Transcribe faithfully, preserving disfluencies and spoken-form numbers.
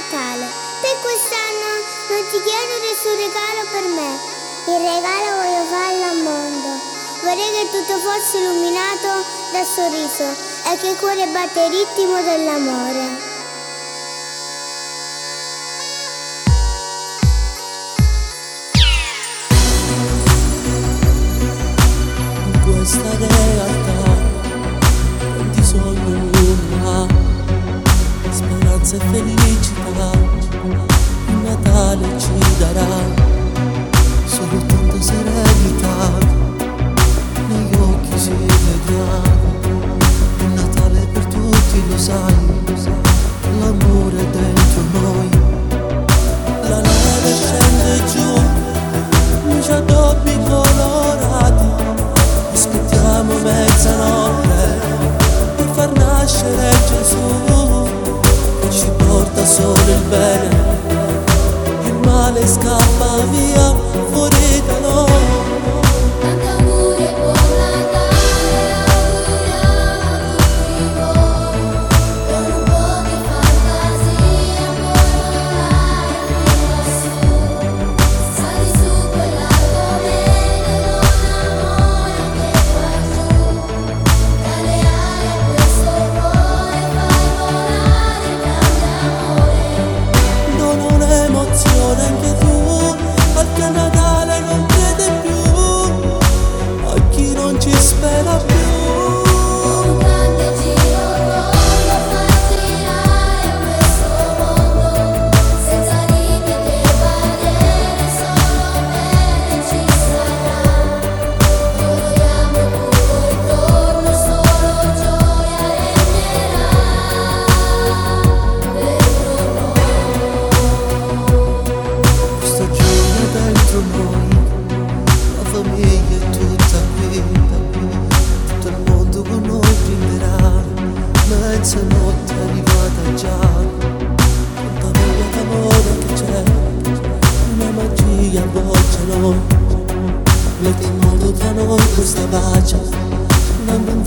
Natale. Per quest'anno non ti chiedo nessun regalo per me, il regalo voglio farlo al mondo. Vorrei che tutto fosse illuminato dal sorriso e che il cuore batte il ritmo dell'amore. Questa realtà non ti sogno nulla, speranza e felicità, il Natale ci darà solo tanta serenità, negli occhi si vedrà, il Natale per tutti lo sai, l'amore è dentro noi, la neve scende giù, luci addobbi colorati. Aspettiamo mezzanotte per far nascere Gesù, che ci porta solo il bene, il male scappa via fuori da noi. Tanti auguri e buon Natale, auguriamo a tutti voi, con un po' di fantasia puoi volare fino lassù, sali su quell'arcobaleno con amore anche qua giù, dalle ali a questo cuore fai volare il grande amore. Dona un'emozione anche tu, a chi a Natale non crede più, a chi non ci spera più. Un grande giro voglio far girare questo mondo, senza limiti e barriere, solo bene ci sarà. Coloriamo tutto intorno, solo gioia regnerà dentro noi. Questa gioia dentro noi, la famiglia è tutta qui, tutto il mondo con noi brinderà, mezzanotte è arrivata già, tanta voglia d'amore che c'è, una magia avvolge noi, metti in modo tra noi questa pace, una